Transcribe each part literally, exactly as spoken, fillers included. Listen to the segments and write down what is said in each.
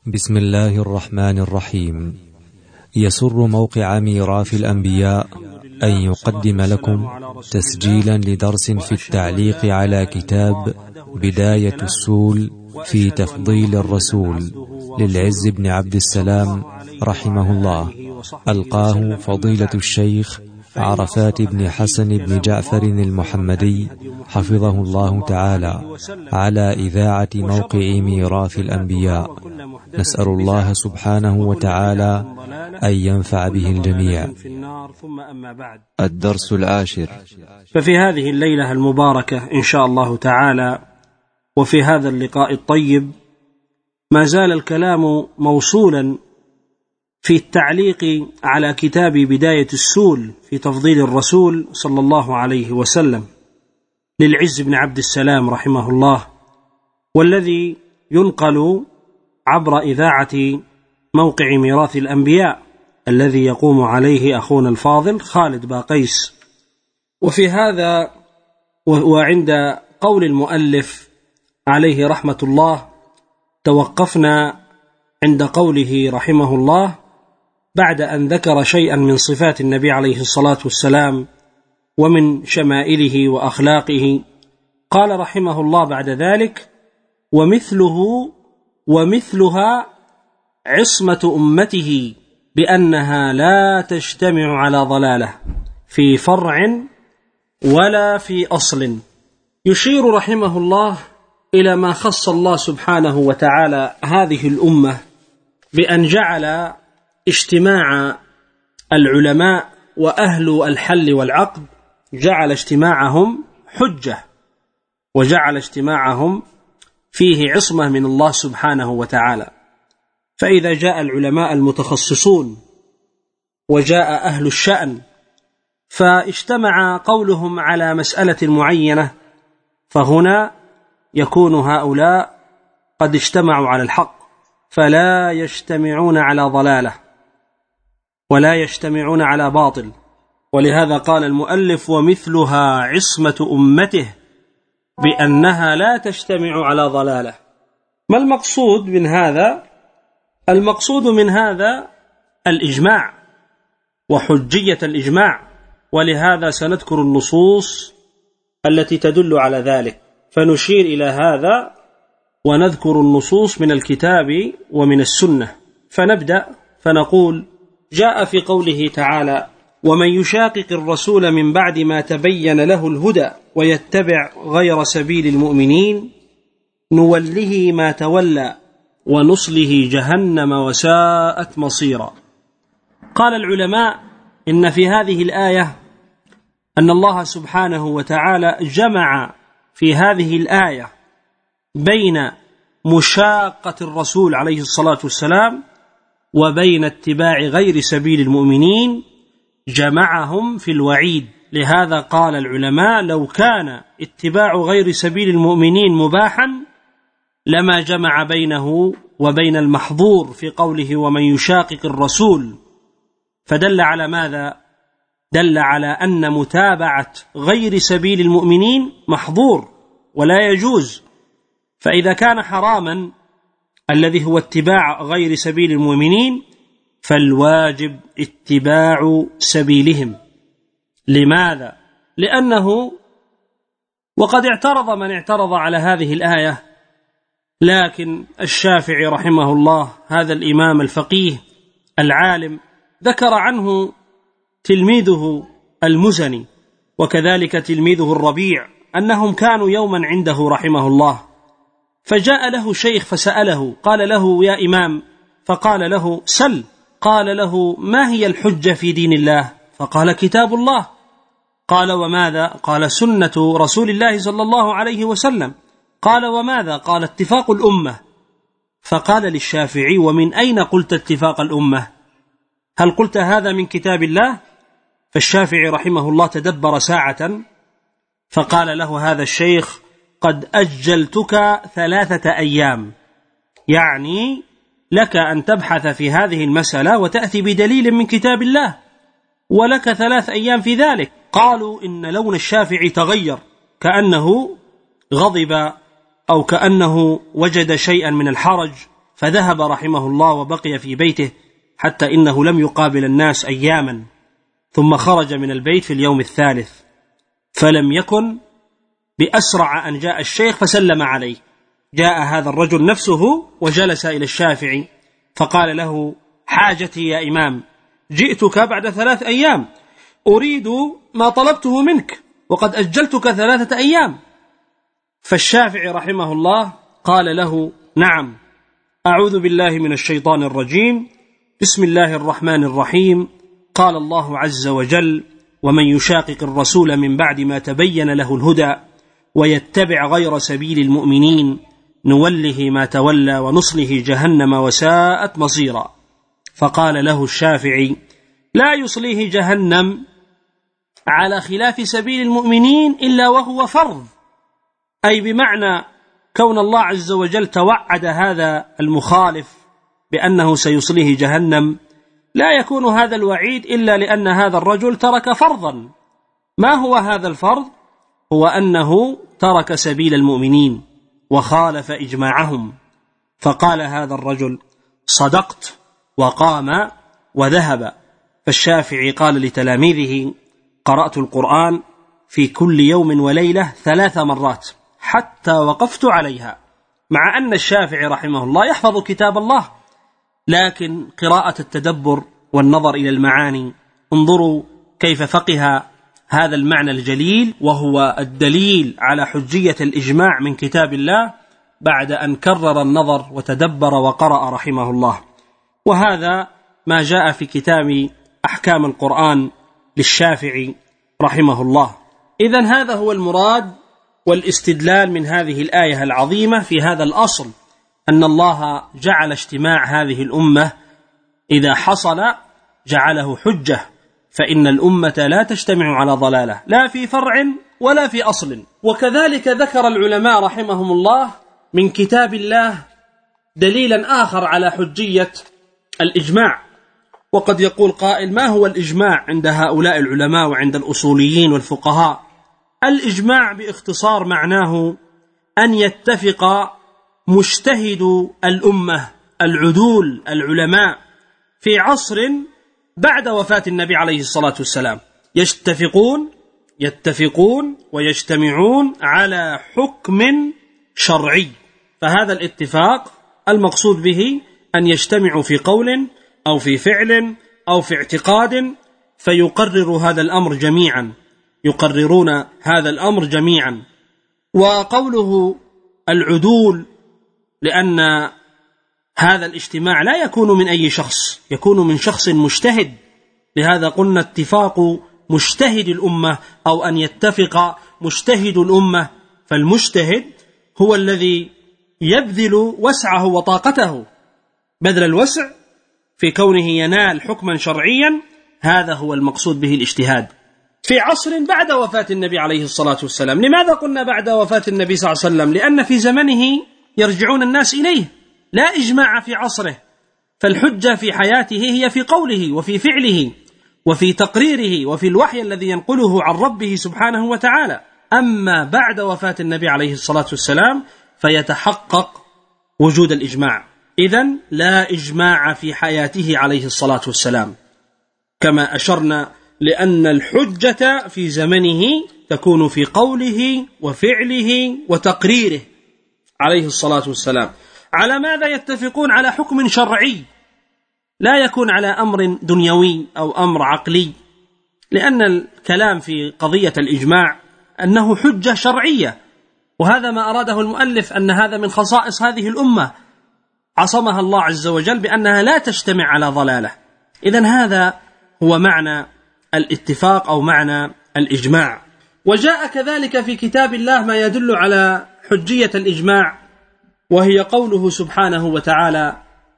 بسم الله الرحمن الرحيم. يسر موقع ميراث الأنبياء أن يقدم لكم تسجيلا لدرس في التعليق على كتاب بداية السول في تفضيل الرسول للعز بن عبد السلام رحمه الله، ألقاه فضيلة الشيخ عرفات بن حسن بن جعفر المحمدي حفظه الله تعالى على إذاعة موقع ميراث الأنبياء. نسأل الله سبحانه وتعالى أن ينفع به الجميع. الدرس العاشر. ففي هذه الليلة المباركة إن شاء الله تعالى، وفي هذا اللقاء الطيب، ما زال الكلام موصولا في التعليق على كتاب بداية السول في تفضيل الرسول صلى الله عليه وسلم للعز بن عبد السلام رحمه الله، والذي ينقل عبر إذاعة موقع ميراث الأنبياء الذي يقوم عليه أخونا الفاضل خالد باقيس. وفي هذا وعند قول المؤلف عليه رحمة الله توقفنا عند قوله رحمه الله بعد أن ذكر شيئا من صفات النبي عليه الصلاة والسلام ومن شمائله وأخلاقه، قال رحمه الله بعد ذلك: ومثله ومثلها عصمة أمته بأنها لا تجتمع على ضلالة في فرع ولا في أصل. يشير رحمه الله إلى ما خص الله سبحانه وتعالى هذه الأمة بأن جعل اجتماع العلماء وأهل الحل والعقد، جعل اجتماعهم حجة، وجعل اجتماعهم فيه عصمة من الله سبحانه وتعالى. فإذا جاء العلماء المتخصصون وجاء أهل الشأن فاجتمع قولهم على مسألة معينة، فهنا يكون هؤلاء قد اجتمعوا على الحق، فلا يجتمعون على ضلالة ولا يجتمعون على باطل. ولهذا قال المؤلف: ومثلها عصمة أمته بأنها لا تجتمع على ضلالة. ما المقصود من هذا؟ المقصود من هذا الإجماع وحجية الإجماع، ولهذا سنذكر النصوص التي تدل على ذلك، فنشير إلى هذا ونذكر النصوص من الكتاب ومن السنة. فنبدأ فنقول: جاء في قوله تعالى: ومن يشاقق الرسول من بعد ما تبين له الهدى ويتبع غير سبيل المؤمنين نوله ما تولى ونصله جهنم وساءت مصيرا. قال العلماء إن في هذه الآية أن الله سبحانه وتعالى جمع في هذه الآية بين مشاقة الرسول عليه الصلاة والسلام وبين اتباع غير سبيل المؤمنين، جمعهم في الوعيد. لهذا قال العلماء: لو كان اتباع غير سبيل المؤمنين مباحا لما جمع بينه وبين المحظور في قوله ومن يشاقق الرسول. فدل على ماذا؟ دل على أن متابعة غير سبيل المؤمنين محظور ولا يجوز. فإذا كان حراما الذي هو اتباع غير سبيل المؤمنين، فالواجب اتباع سبيلهم. لماذا؟ لأنه وقد اعترض من اعترض على هذه الآية، لكن الشافعي رحمه الله هذا الإمام الفقيه العالم ذكر عنه تلميذه المزني وكذلك تلميذه الربيع أنهم كانوا يوما عنده رحمه الله، فجاء له شيخ فسأله، قال له: يا إمام، فقال له: سل. قال له: ما هي الحجة في دين الله؟ فقال: كتاب الله. قال: وماذا؟ قال: سنة رسول الله صلى الله عليه وسلم. قال: وماذا؟ قال: اتفاق الأمة. فقال للشافعي: ومن أين قلت اتفاق الأمة؟ هل قلت هذا من كتاب الله؟ فالشافعي رحمه الله تدبر ساعة فقال له هذا الشيخ: قد أجلتك ثلاثة أيام، يعني لك أن تبحث في هذه المسألة وتأتي بدليل من كتاب الله، ولك ثلاث أيام في ذلك. قالوا إن لون الشافعي تغير، كأنه غضب أو كأنه وجد شيئا من الحرج، فذهب رحمه الله وبقي في بيته حتى إنه لم يقابل الناس أياما، ثم خرج من البيت في اليوم الثالث، فلم يكن بأسرع أن جاء الشيخ فسلم عليه. جاء هذا الرجل نفسه وجلس إلى الشافعي فقال له: حاجتي يا إمام، جئتك بعد ثلاث أيام أريد ما طلبته منك وقد أجلتك ثلاثة أيام. فالشافعي رحمه الله قال له: نعم، أعوذ بالله من الشيطان الرجيم، بسم الله الرحمن الرحيم، قال الله عز وجل: ومن يشاقق الرسول من بعد ما تبين له الهدى ويتبع غير سبيل المؤمنين نوله ما تولى ونصله جهنم وساءت مصيرا. فقال له الشافعي: لا يصليه جهنم على خلاف سبيل المؤمنين إلا وهو فرض، أي بمعنى كون الله عز وجل توعد هذا المخالف بأنه سيصليه جهنم، لا يكون هذا الوعيد إلا لأن هذا الرجل ترك فرضا. ما هو هذا الفرض؟ هو أنه ترك سبيل المؤمنين وخالف إجماعهم. فقال هذا الرجل: صدقت، وقام وذهب. فالشافعي قال لتلاميذه: قرأت القرآن في كل يوم وليلة ثلاث مرات حتى وقفت عليها. مع أن الشافعي رحمه الله يحفظ كتاب الله، لكن قراءة التدبر والنظر إلى المعاني، انظروا كيف فقه هذا المعنى الجليل وهو الدليل على حجية الإجماع من كتاب الله بعد أن كرر النظر وتدبر وقرأ رحمه الله. وهذا ما جاء في كتاب أحكام القرآن للشافعي رحمه الله. إذن هذا هو المراد والاستدلال من هذه الآية العظيمة في هذا الأصل، أن الله جعل اجتماع هذه الأمة إذا حصل جعله حجة، فإن الأمة لا تجتمع على ضلالة لا في فرع ولا في أصل. وكذلك ذكر العلماء رحمهم الله من كتاب الله دليلا آخر على حجية الإجماع. وقد يقول قائل: ما هو الإجماع عند هؤلاء العلماء وعند الأصوليين والفقهاء؟ الإجماع باختصار معناه أن يتفق مجتهد الأمة العدول العلماء في عصر بعد وفاة النبي عليه الصلاة والسلام، يتفقون يتفقون ويجتمعون على حكم شرعي. فهذا الاتفاق المقصود به أن يجتمعوا في قول أو في فعل أو في اعتقاد فيقرر هذا الأمر جميعا، يقررون هذا الأمر جميعا. وقوله العدول لأن هذا الاجتماع لا يكون من أي شخص، يكون من شخص مجتهد، لهذا قلنا اتفاق مجتهد الأمة أو أن يتفق مجتهد الأمة. فالمجتهد هو الذي يبذل وسعه وطاقته، بذل الوسع في كونه ينال حكما شرعيا، هذا هو المقصود به الاجتهاد في عصر بعد وفاة النبي عليه الصلاة والسلام. لماذا قلنا بعد وفاة النبي صلى الله عليه وسلم؟ لأن في زمنه يرجعون الناس إليه، لا إجماع في عصره، فالحجة في حياته هي في قوله وفي فعله وفي تقريره وفي الوحي الذي ينقله عن ربه سبحانه وتعالى. أما بعد وفاة النبي عليه الصلاة والسلام فيتحقق وجود الإجماع. إذن لا إجماع في حياته عليه الصلاة والسلام، كما أشرنا، لأن الحجة في زمنه تكون في قوله وفعله وتقريره عليه الصلاة والسلام. على ماذا يتفقون؟ على حكم شرعي، لا يكون على أمر دنيوي أو أمر عقلي، لأن الكلام في قضية الإجماع أنه حجة شرعية، وهذا ما أراده المؤلف، أن هذا من خصائص هذه الأمة عصمها الله عز وجل بأنها لا تجتمع على ضلالة. إذن هذا هو معنى الاتفاق أو معنى الإجماع. وجاء كذلك في كتاب الله ما يدل على حجية الإجماع، وهي قوله سبحانه وتعالى: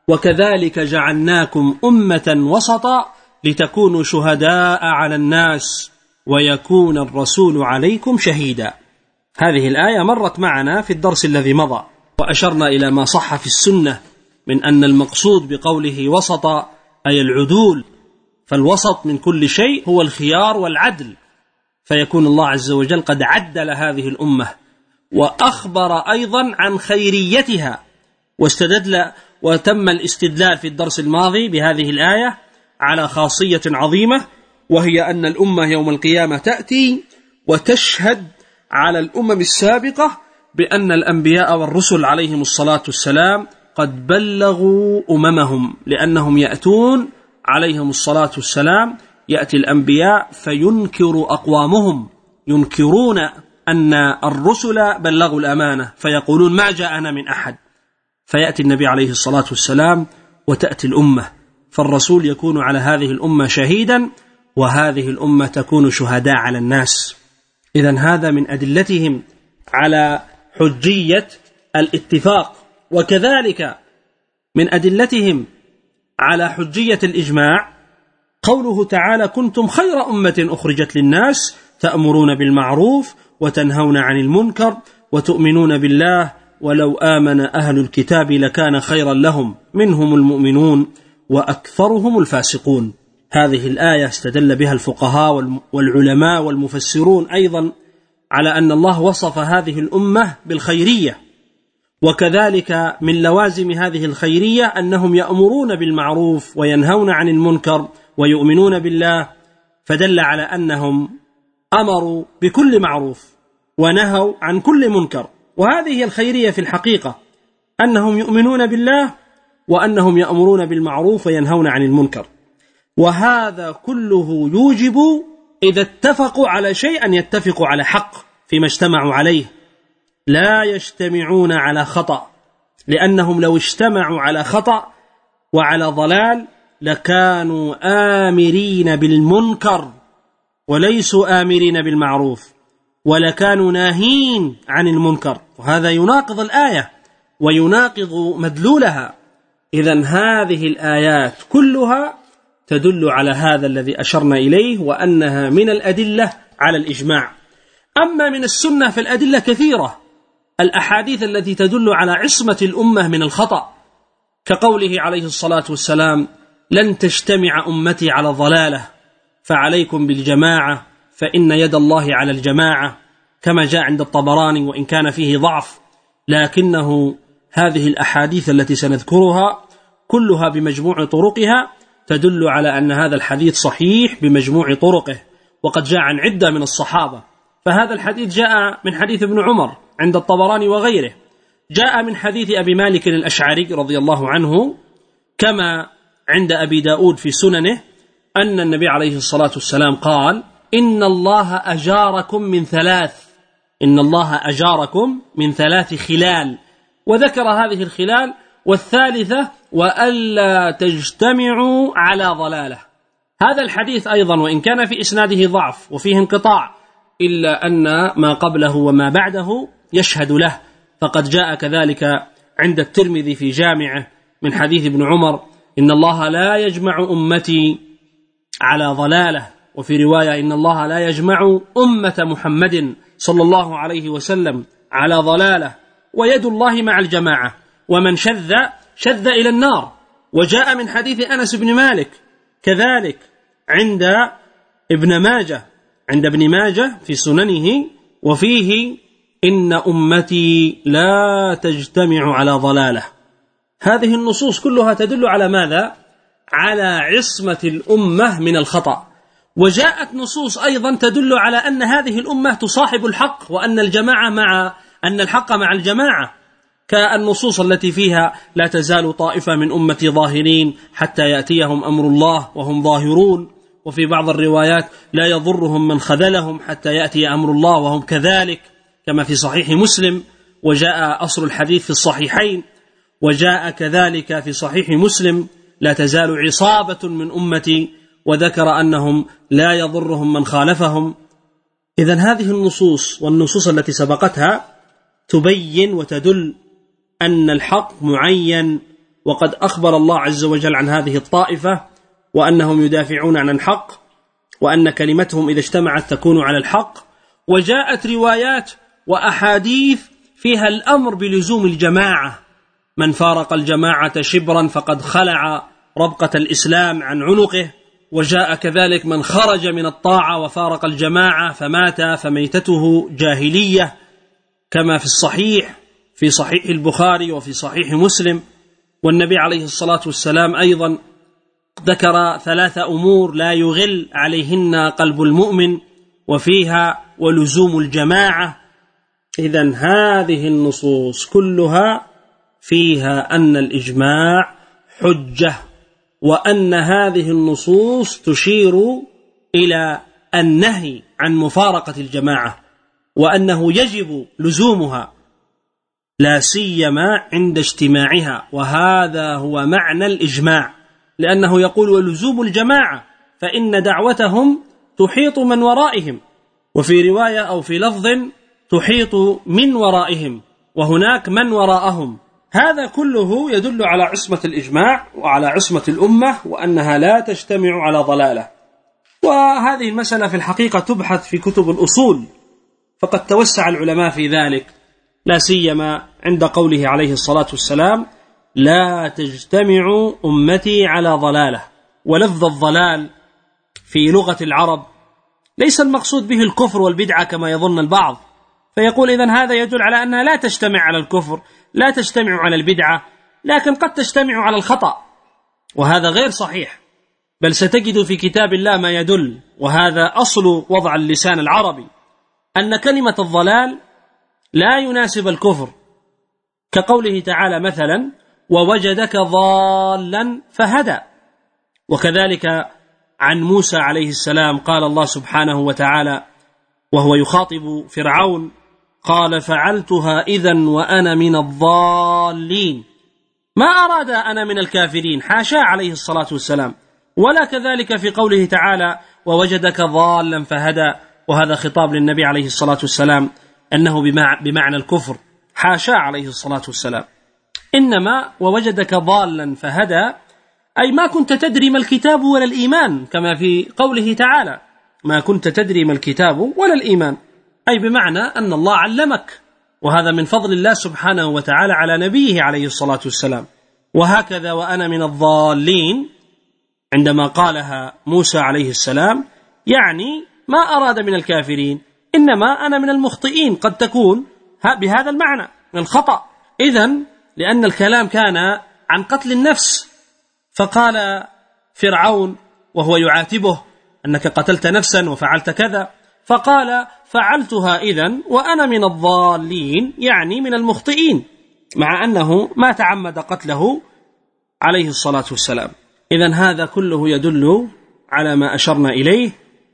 وكذلك جعلناكم أمة وسطا لتكونوا شهداء على الناس ويكون الرسول عليكم شهيدا. هذه الآية مرت معنا في الدرس الذي مضى، وأشرنا إلى ما صح في السنة من أن المقصود بقوله وسطا أي العدول، فالوسط من كل شيء هو الخيار والعدل، فيكون الله عز وجل قد عدل هذه الأمة وأخبر أيضا عن خيريتها، واستدل وتم الاستدلال في الدرس الماضي بهذه الآية على خاصية عظيمة، وهي أن الأمة يوم القيامة تأتي وتشهد على الأمم السابقة بأن الأنبياء والرسل عليهم الصلاة والسلام قد بلغوا أممهم، لأنهم يأتون عليهم الصلاة والسلام، يأتي الأنبياء فينكر أقوامهم، ينكرون أن الرسل بلغوا الأمانة، فيقولون ما جاءنا من أحد، فيأتي النبي عليه الصلاة والسلام وتأتي الأمة، فالرسول يكون على هذه الأمة شهيدا، وهذه الأمة تكون شهداء على الناس. إذن هذا من أدلتهم على حجية الاتفاق، وكذلك من أدلتهم على حجية الإجماع قوله تعالى: كنتم خير أمة أخرجت للناس تأمرون بالمعروف وتنهون عن المنكر وتؤمنون بالله ولو آمن أهل الكتاب لكان خيرا لهم منهم المؤمنون وأكثرهم الفاسقون. هذه الآية استدل بها الفقهاء والعلماء والمفسرون أيضا على أن الله وصف هذه الأمة بالخيرية، وكذلك من لوازم هذه الخيرية أنهم يأمرون بالمعروف وينهون عن المنكر ويؤمنون بالله، فدل على أنهم أمروا بكل معروف ونهوا عن كل منكر، وهذه هي الخيرية في الحقيقة، أنهم يؤمنون بالله وأنهم يأمرون بالمعروف وينهون عن المنكر. وهذا كله يوجب إذا اتفقوا على شيء أن يتفقوا على حق فيما اجتمعوا عليه، لا يجتمعون على خطأ، لأنهم لو اجتمعوا على خطأ وعلى ضلال لكانوا آمرين بالمنكر وليسوا آمرين بالمعروف، ولكانوا ناهين عن المنكر، وهذا يناقض الآية ويناقض مدلولها. إذن هذه الآيات كلها تدل على هذا الذي أشرنا إليه، وأنها من الأدلة على الإجماع. أما من السنة فالأدلة كثيرة، الأحاديث التي تدل على عصمة الأمة من الخطأ، كقوله عليه الصلاة والسلام: لن تجتمع أمتي على ضلالة فعليكم بالجماعة فإن يد الله على الجماعة، كما جاء عند الطبراني وإن كان فيه ضعف، لكنه هذه الأحاديث التي سنذكرها كلها بمجموع طرقها تدل على أن هذا الحديث صحيح بمجموع طرقه، وقد جاء عن عدة من الصحابة. فهذا الحديث جاء من حديث ابن عمر عند الطبراني وغيره، جاء من حديث أبي مالك الأشعري رضي الله عنه، كما عند أبي داود في سننه، أن النبي عليه الصلاة والسلام قال: إن الله أجاركم من ثلاث إن الله أجاركم من ثلاث خلال، وذكر هذه الخلال، والثالثة وألا تجتمعوا على ضلالة. هذا الحديث أيضا وإن كان في إسناده ضعف وفيه انقطاع، إلا أن ما قبله وما بعده يشهد له، فقد جاء كذلك عند الترمذي في جامعه من حديث ابن عمر: إن الله لا يجمع أمتي على ضلالة، وفي رواية: إن الله لا يجمع أمة محمد صلى الله عليه وسلم على ضلالة، ويد الله مع الجماعة، ومن شذ شذ إلى النار. وجاء من حديث أنس بن مالك كذلك عند ابن ماجه عند ابن ماجه في سننه، وفيه: إن أمتي لا تجتمع على ضلالة. هذه النصوص كلها تدل على ماذا؟ على عصمة الأمة من الخطأ. وجاءت نصوص أيضا تدل على أن هذه الأمة تصاحب الحق، وأن الجماعة مع أن الحق مع الجماعة، كالنصوص التي فيها: لا تزال طائفة من أمتي ظاهرين حتى يأتيهم أمر الله وهم ظاهرون، وفي بعض الروايات: لا يضرهم من خذلهم حتى يأتي أمر الله وهم كذلك، كما في صحيح مسلم، وجاء أصل الحديث في الصحيحين. وجاء كذلك في صحيح مسلم: لا تزال عصابة من أمتي، وذكر أنهم لا يضرهم من خالفهم. إذن هذه النصوص والنصوص التي سبقتها تبين وتدل أن الحق معين، وقد أخبر الله عز وجل عن هذه الطائفة وأنهم يدافعون عن الحق، وأن كلمتهم إذا اجتمعت تكون على الحق. وجاءت روايات وأحاديث فيها الأمر بلزوم الجماعة: من فارق الجماعة شبرا فقد خلع ربقة الإسلام عن عنقه. وجاء كذلك: من خرج من الطاعة وفارق الجماعة فمات فميتته جاهلية، كما في الصحيح في صحيح البخاري وفي صحيح مسلم. والنبي عليه الصلاة والسلام أيضا ذكر ثلاث أمور لا يغل عليهن قلب المؤمن، وفيها ولزوم الجماعة. إذن هذه النصوص كلها فيها أن الإجماع حجة، وأن هذه النصوص تشير إلى النهي عن مفارقة الجماعة، وأنه يجب لزومها لا سيما عند اجتماعها، وهذا هو معنى الإجماع، لأنه يقول ولزوم الجماعة فإن دعوتهم تحيط من ورائهم، وفي رواية أو في لفظ تحيط من ورائهم، وهناك من وراءهم. هذا كله يدل على عصمة الإجماع وعلى عصمة الأمة، وأنها لا تجتمع على ضلالة. وهذه المسألة في الحقيقة تبحث في كتب الأصول، فقد توسع العلماء في ذلك، لا سيما عند قوله عليه الصلاة والسلام لا تجتمع أمتي على ضلالة. ولفظ الضلال في لغة العرب ليس المقصود به الكفر والبدعة كما يظن البعض، فيقول إذن هذا يدل على أنها لا تجتمع على الكفر، لا تجتمع على البدعة، لكن قد تجتمع على الخطأ، وهذا غير صحيح. بل ستجد في كتاب الله ما يدل، وهذا أصل وضع اللسان العربي، أن كلمة الضلال لا يناسب الكفر، كقوله تعالى مثلا ووجدك ضالا فهدى. وكذلك عن موسى عليه السلام قال الله سبحانه وتعالى وهو يخاطب فرعون قال فعلتها إذن وأنا من الضالين، ما أراد أنا من الكافرين، حاشا عليه الصلاة والسلام. ولا كذلك في قوله تعالى ووجدك ضالا فهدى، وهذا خطاب للنبي عليه الصلاة والسلام أنه بمعنى الكفر، حاشا عليه الصلاة والسلام. إنما ووجدك ضالا فهدى أي ما كنت تدري ما الكتاب ولا الإيمان، كما في قوله تعالى ما كنت تدري ما الكتاب ولا الإيمان، أي بمعنى أن الله علمك، وهذا من فضل الله سبحانه وتعالى على نبيه عليه الصلاة والسلام. وهكذا وأنا من الضالين عندما قالها موسى عليه السلام يعني ما أراد من الكافرين، إنما أنا من المخطئين، قد تكون بهذا المعنى من الخطأ. إذن لأن الكلام كان عن قتل النفس، فقال فرعون وهو يعاتبه أنك قتلت نفسا وفعلت كذا، فقال فعلتها إذن وأنا من الضالين، يعني من المخطئين، مع أنه ما تعمد قتله عليه الصلاة والسلام. إذن هذا كله يدل على ما أشرنا إليه،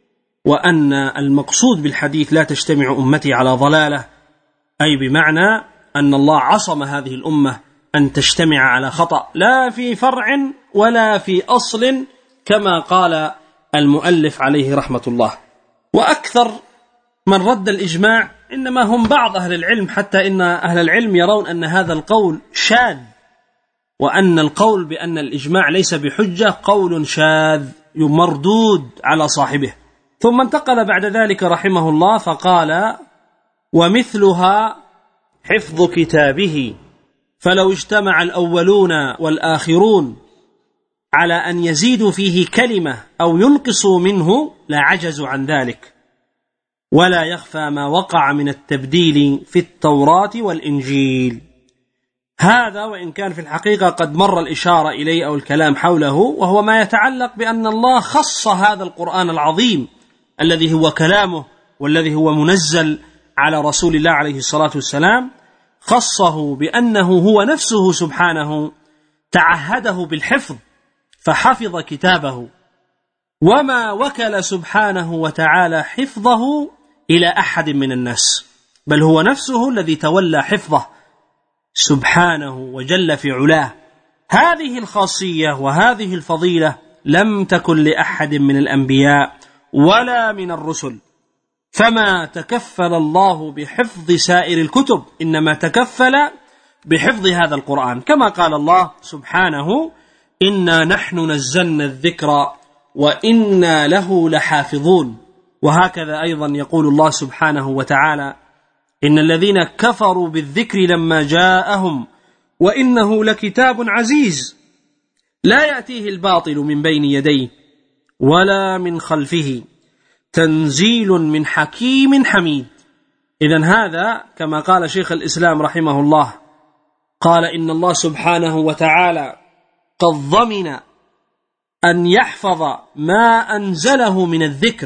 وأن المقصود بالحديث لا تجتمع أمتي على ضلالة، أي بمعنى أن الله عصم هذه الأمة أن تجتمع على خطأ، لا في فرع ولا في أصل، كما قال المؤلف عليه رحمة الله. وأكثر من رد الإجماع إنما هم بعض أهل العلم، حتى إن أهل العلم يرون أن هذا القول شاذ، وأن القول بأن الإجماع ليس بحجة قول شاذ مردود على صاحبه. ثم انتقل بعد ذلك رحمه الله فقال ومثلها حفظ كتابه، فلو اجتمع الأولون والآخرون على أن يزيدوا فيه كلمة أو ينقصوا منه لعجزوا عن ذلك، ولا يخفى ما وقع من التبديل في التوراة والإنجيل. هذا وإن كان في الحقيقة قد مر الإشارة إليه أو الكلام حوله، وهو ما يتعلق بأن الله خص هذا القرآن العظيم الذي هو كلامه والذي هو منزل على رسول الله عليه الصلاة والسلام، خصه بأنه هو نفسه سبحانه تعهده بالحفظ فحفظ كتابه، وما وكل سبحانه وتعالى حفظه إلى أحد من الناس، بل هو نفسه الذي تولى حفظه سبحانه وجل في علاه. هذه الخاصية وهذه الفضيلة لم تكن لأحد من الأنبياء ولا من الرسل، فما تكفل الله بحفظ سائر الكتب، إنما تكفل بحفظ هذا القرآن، كما قال الله سبحانه إنا نحن نزلنا الذكر وإنا له لحافظون. وهكذا أيضا يقول الله سبحانه وتعالى إن الذين كفروا بالذكر لما جاءهم وإنه لكتاب عزيز لا يأتيه الباطل من بين يديه ولا من خلفه تنزيل من حكيم حميد. إذن هذا كما قال شيخ الإسلام رحمه الله قال إن الله سبحانه وتعالى قد ضمن أن يحفظ ما أنزله من الذكر،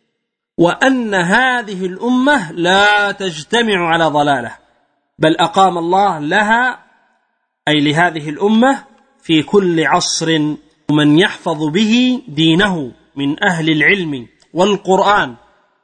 وأن هذه الأمة لا تجتمع على ضلالة، بل أقام الله لها أي لهذه الأمة في كل عصر من يحفظ به دينه من أهل العلم والقرآن،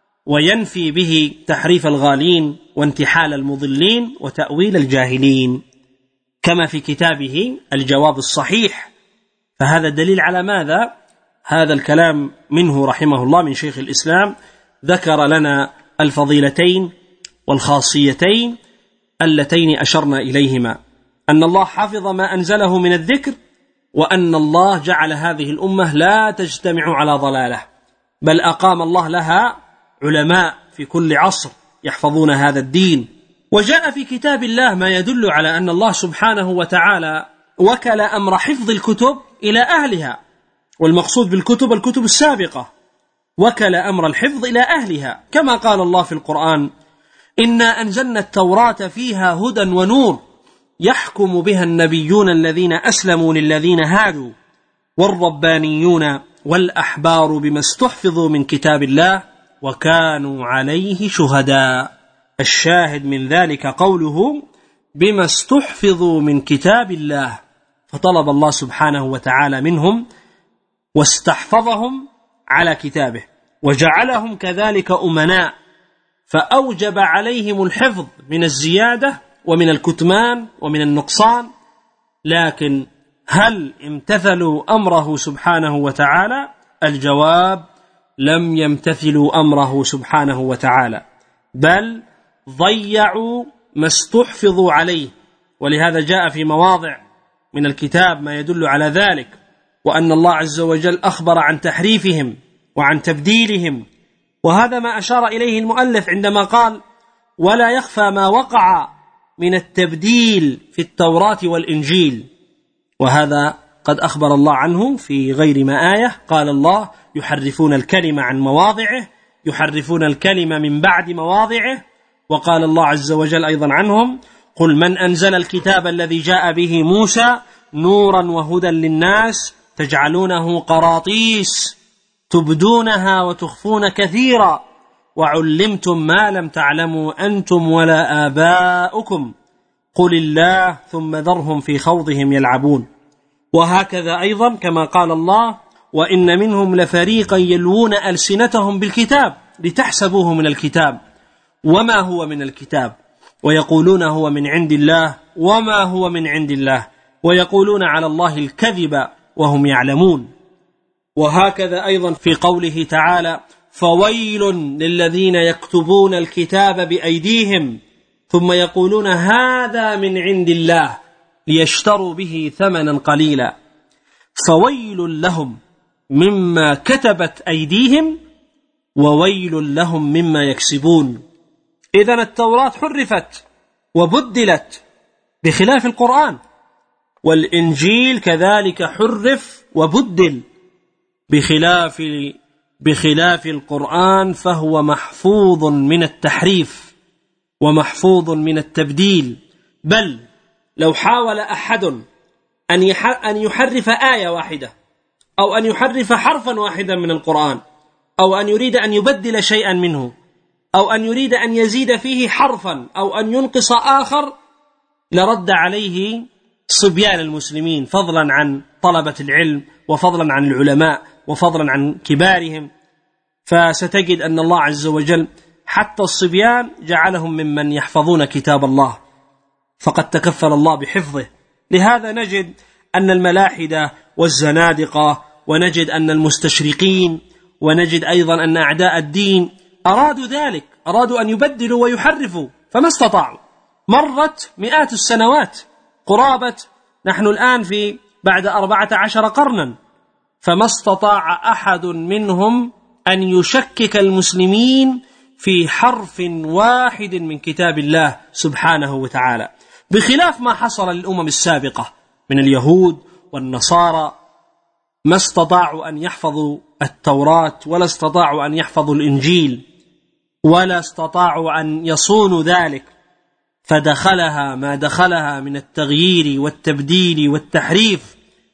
وينفي به تحريف الغالين وانتحال المضلين وتأويل الجاهلين، كما في كتابه الجواب الصحيح. فهذا دليل على ماذا؟ هذا الكلام منه رحمه الله من شيخ الإسلام ذكر لنا الفضيلتين والخاصيتين اللتين أشرنا إليهما، أن الله حفظ ما أنزله من الذكر، وأن الله جعل هذه الأمة لا تجتمع على ضلالة، بل أقام الله لها علماء في كل عصر يحفظون هذا الدين. وجاء في كتاب الله ما يدل على أن الله سبحانه وتعالى وكل أمر حفظ الكتب إلى أهلها، والمقصود بالكتب الكتب السابقة، وكل أمر الحفظ إلى أهلها، كما قال الله في القرآن: إنا أنزلنا التوراة فيها هدى ونور يحكم بها النبيون الذين أسلموا للذين هادوا والربانيون والأحبار بما استحفظوا من كتاب الله وكانوا عليه شهداء. الشاهد من ذلك قوله بما استحفظوا من كتاب الله، فطلب الله سبحانه وتعالى منهم واستحفظهم على كتابه، وجعلهم كذلك أمناء، فأوجب عليهم الحفظ من الزيادة ومن الكتمان ومن النقصان. لكن هل امتثلوا أمره سبحانه وتعالى؟ الجواب: لم يمتثلوا أمره سبحانه وتعالى، بل ضيعوا ما استحفظوا عليه. ولهذا جاء في مواضع من الكتاب ما يدل على ذلك، وأن الله عز وجل أخبر عن تحريفهم وعن تبديلهم، وهذا ما أشار إليه المؤلف عندما قال: ولا يخفى ما وقع من التبديل في التوراة والإنجيل. وهذا قد أخبر الله عنه في غير ما آية، قال الله: يحرفون الكلمة عن مواضعه، يحرفون الكلمة من بعد مواضعه. وقال الله عز وجل أيضا عنهم: قل من أنزل الكتاب الذي جاء به موسى نورا وهدى للناس تجعلونه قراطيس تبدونها وتخفون كثيرا وعلمتم ما لم تعلموا أنتم ولا آباؤكم قل الله ثم ذرهم في خوضهم يلعبون. وهكذا أيضا كما قال الله: وإن منهم لفريقا يلوون ألسنتهم بالكتاب لتحسبوه من الكتاب وما هو من الكتاب ويقولون هو من عند الله وما هو من عند الله ويقولون على الله الكذب وهم يعلمون. وهكذا أيضا في قوله تعالى: فويل للذين يكتبون الكتاب بأيديهم ثم يقولون هذا من عند الله ليشتروا به ثمنا قليلا. فويل لهم مما كتبت أيديهم وويل لهم مما يكسبون. إذن التوراة حرفت وبدلت بخلاف القرآن، والإنجيل كذلك حرف وبدل بخلاف بخلاف القرآن، فهو محفوظ من التحريف ومحفوظ من التبديل. بل لو حاول أحد أن يحرف آية واحدة أو أن يحرف حرفا واحدا من القرآن أو أن يريد أن يبدل شيئا منه أو أن يريد أن يزيد فيه حرفا أو أن ينقص آخر، لرد عليه صبيان المسلمين، فضلا عن طلبة العلم وفضلا عن العلماء وفضلا عن كبارهم. فستجد أن الله عز وجل حتى الصبيان جعلهم ممن يحفظون كتاب الله، فقد تكفل الله بحفظه. لهذا نجد أن الملاحدة والزنادقة، ونجد أن المستشرقين، ونجد أيضا أن أعداء الدين أرادوا ذلك، أرادوا أن يبدلوا ويحرفوا فما استطاعوا. مرت مئات السنوات قرابة، نحن الآن في بعد أربعة عشر قرنا، فما استطاع أحد منهم أن يشكك المسلمين في حرف واحد من كتاب الله سبحانه وتعالى، بخلاف ما حصل للأمم السابقة من اليهود والنصارى. ما استطاعوا أن يحفظوا التوراة ولا استطاعوا أن يحفظوا الإنجيل ولا استطاعوا أن يصونوا ذلك. فدخلها ما دخلها من التغيير والتبديل والتحريف،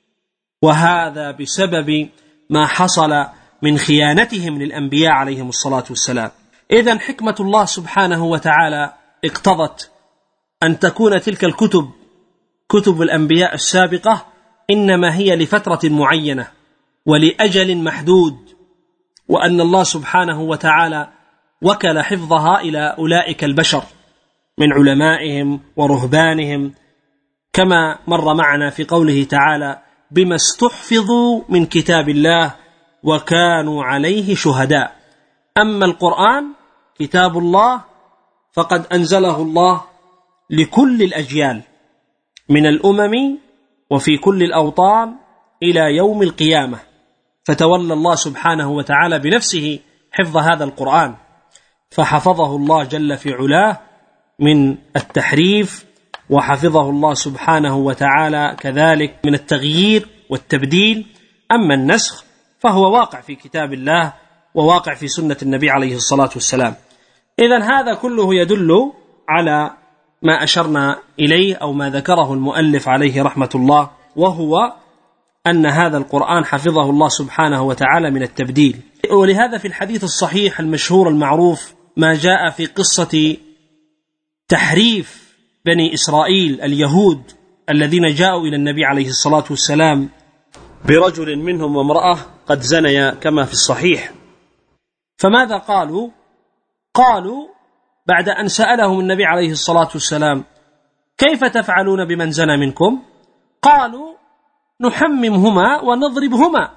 وهذا بسبب ما حصل من خيانتهم للأنبياء عليهم الصلاة والسلام. إذن حكمة الله سبحانه وتعالى اقتضت أن تكون تلك الكتب كتب الأنبياء السابقة إنما هي لفترة معينة ولأجل محدود، وأن الله سبحانه وتعالى وكل حفظها إلى أولئك البشر من علمائهم ورهبانهم، كما مر معنا في قوله تعالى: بما استحفظوا من كتاب الله وكانوا عليه شهداء. أما القرآن كتاب الله فقد أنزله الله لكل الأجيال من الأمم وفي كل الأوطان إلى يوم القيامة، فتولى الله سبحانه وتعالى بنفسه حفظ هذا القرآن، فحفظه الله جل في علاه من التحريف، وحفظه الله سبحانه وتعالى كذلك من التغيير والتبديل. أما النسخ فهو واقع في كتاب الله وواقع في سنة النبي عليه الصلاة والسلام. إذن هذا كله يدل على ما أشرنا إليه أو ما ذكره المؤلف عليه رحمة الله، وهو أن هذا القرآن حفظه الله سبحانه وتعالى من التبديل. ولهذا في الحديث الصحيح المشهور المعروف ما جاء في قصة تحريف بني إسرائيل اليهود الذين جاءوا إلى النبي عليه الصلاة والسلام برجل منهم وامرأة قد زنيا كما في الصحيح. فماذا قالوا؟ قالوا بعد أن سألهم النبي عليه الصلاة والسلام: كيف تفعلون بمن زنى منكم؟ قالوا: نحممهما ونضربهما.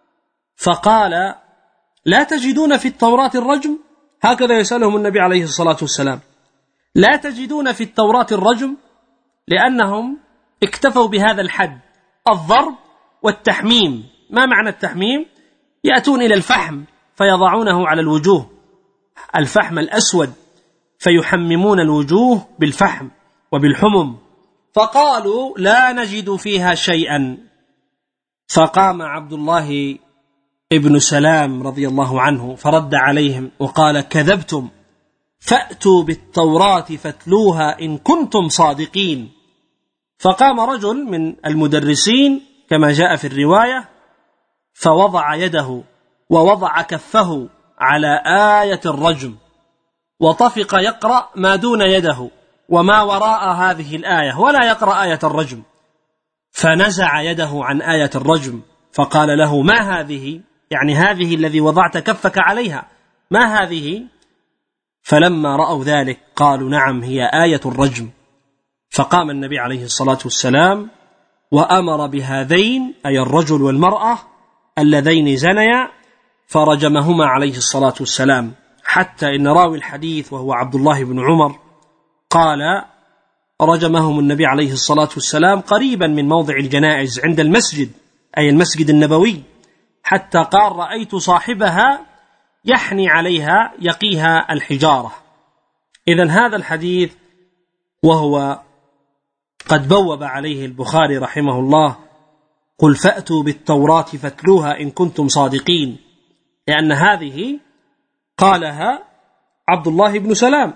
فقال: لا تجدون في التوراة الرجم؟ هكذا يسألهم النبي عليه الصلاة والسلام: لا تجدون في التوراة الرجم؟ لأنهم اكتفوا بهذا الحد، الضرب والتحميم. ما معنى التحميم؟ يأتون إلى الفحم فيضعونه على الوجوه، الفحم الأسود، فيحممون الوجوه بالفحم وبالحمم. فقالوا: لا نجد فيها شيئا. فقام عبد الله ابن سلام رضي الله عنه فرد عليهم وقال: كذبتم، فأتوا بالتوراة فاتلوها إن كنتم صادقين. فقام رجل من المدرسين كما جاء في الرواية فوضع يده ووضع كفه على آية الرجم، وطفق يقرأ ما دون يده وما وراء هذه الآية، ولا يقرأ آية الرجم. فنزع يده عن آية الرجم فقال له: ما هذه؟ يعني هذه الذي وضعت كفك عليها، ما هذه؟ فلما رأوا ذلك قالوا: نعم، هي آية الرجم. فقام النبي عليه الصلاة والسلام وأمر بهذين، أي الرجل والمرأة اللذين زنيا، فرجمهما عليه الصلاة والسلام. حتى إن راوي الحديث وهو عبد الله بن عمر قال: رجمهم النبي عليه الصلاة والسلام قريبا من موضع الجنائز عند المسجد، أي المسجد النبوي، حتى قال: رأيت صاحبها يحني عليها يقيها الحجارة. إذن هذا الحديث وهو قد بوب عليه البخاري رحمه الله: قل فأتوا بالتوراة فاتلوها إن كنتم صادقين، لأن هذه قالها عبد الله بن سلام،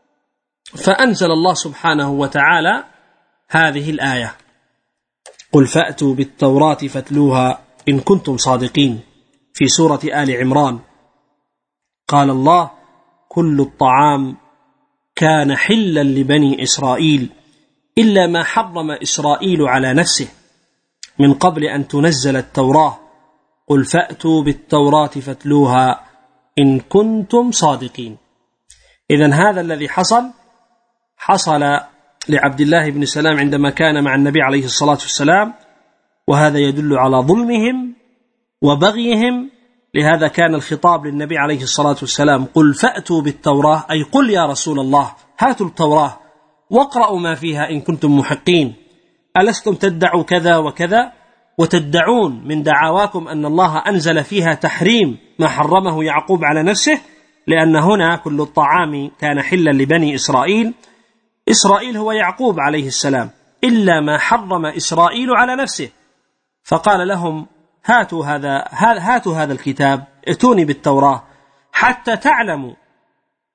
فأنزل الله سبحانه وتعالى هذه الآية: قل فأتوا بالتوراة فاتلوها إن كنتم صادقين، في سورة آل عمران. قال الله: كل الطعام كان حلا لبني إسرائيل إلا ما حرم إسرائيل على نفسه من قبل أن تنزل التوراة، قل فأتوا بالتوراة فاتلوها إن كنتم صادقين. إذن هذا الذي حصل حصل لعبد الله بن سلام عندما كان مع النبي عليه الصلاة والسلام، وهذا يدل على ظلمهم وبغيهم. لهذا كان الخطاب للنبي عليه الصلاة والسلام: قل فأتوا بالتوراة، أي قل يا رسول الله هاتوا التوراة واقرأوا ما فيها إن كنتم محقين، ألستم تدعوا كذا وكذا وتدعون من دعواكم أن الله أنزل فيها تحريم ما حرمه يعقوب على نفسه، لأن هنا كل الطعام كان حلا لبني إسرائيل، إسرائيل هو يعقوب عليه السلام، إلا ما حرم إسرائيل على نفسه. فقال لهم: هاتوا هذا هاتوا هذا الكتاب، ائتوني بالتوراة حتى تعلموا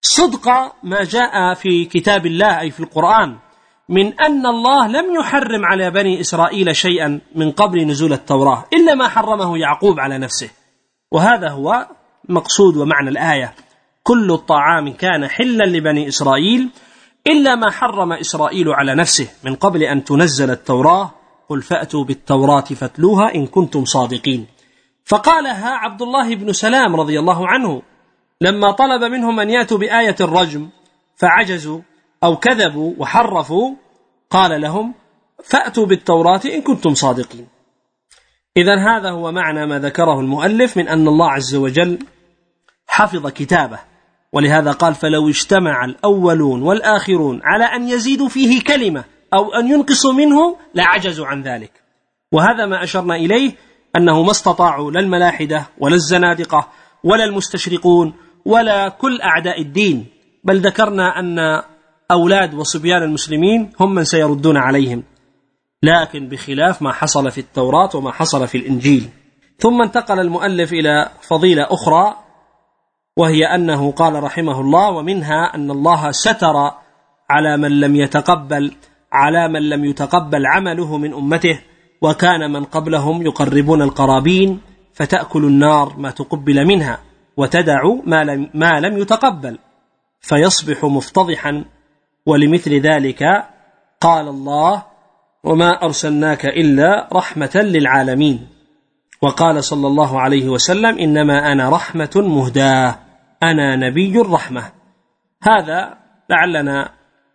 صدق ما جاء في كتاب الله أي في القرآن من أن الله لم يحرم على بني إسرائيل شيئا من قبل نزول التوراة إلا ما حرمه يعقوب على نفسه، وهذا هو مقصود ومعنى الآية: كل الطعام كان حلا لبني إسرائيل إلا ما حرم إسرائيل على نفسه من قبل أن تنزل التوراة، قل فأتوا بالتوراة فاتلوها إن كنتم صادقين. فقالها عبد الله بن سلام رضي الله عنه لما طلب منهم أن يأتوا بآية الرجم فعجزوا أو كذبوا وحرفوا، قال لهم فأتوا بالتوراة إن كنتم صادقين. إذن هذا هو معنى ما ذكره المؤلف من أن الله عز وجل حفظ كتابه، ولهذا قال فلو اجتمع الأولون والآخرون على أن يزيدوا فيه كلمة أو أن ينقصوا منه لعجزوا عن ذلك. وهذا ما أشرنا إليه، أنه ما استطاعوا لا الملاحدة ولا الزنادقة ولا المستشرقون ولا كل أعداء الدين، بل ذكرنا أن أولاد وصبيان المسلمين هم من سيردون عليهم، لكن بخلاف ما حصل في التوراة وما حصل في الإنجيل. ثم انتقل المؤلف إلى فضيلة أخرى، وهي أنه قال رحمه الله: ومنها أن الله ستر على من لم يتقبل على من لم يتقبل عمله من أمته، وكان من قبلهم يقربون القرابين فتأكل النار ما تقبل منها وتدع ما لم, ما لم يتقبل فيصبح مفتضحا. ولمثل ذلك قال الله: وما أرسلناك إلا رحمة للعالمين. وقال صلى الله عليه وسلم: إنما أنا رحمة مهداة، أنا نبي الرحمة. هذا لعلنا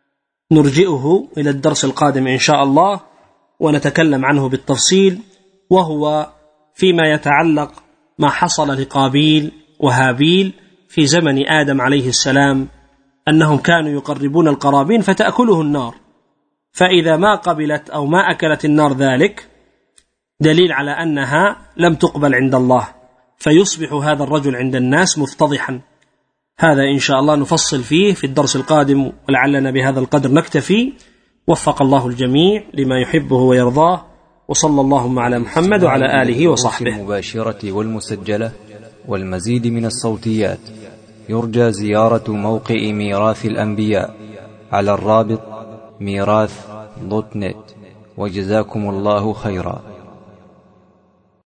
نرجئه إلى الدرس القادم إن شاء الله ونتكلم عنه بالتفصيل، وهو فيما يتعلق ما حصل لقابيل وهابيل في زمن آدم عليه السلام، أنهم كانوا يقربون القرابين فتأكله النار، فإذا ما قبلت أو ما أكلت النار ذلك دليل على أنها لم تقبل عند الله، فيصبح هذا الرجل عند الناس مفتضحا. هذا إن شاء الله نفصل فيه في الدرس القادم، ولعلنا بهذا القدر نكتفي. وفق الله الجميع لما يحبه ويرضاه، وصلى اللهم على محمد وعلى آله وصحبه. المباشرة والمسجلة والمزيد من الصوتيات يرجى زيارة موقع ميراث الأنبياء على الرابط ميراث دوت نت، وجزاكم الله خيرا.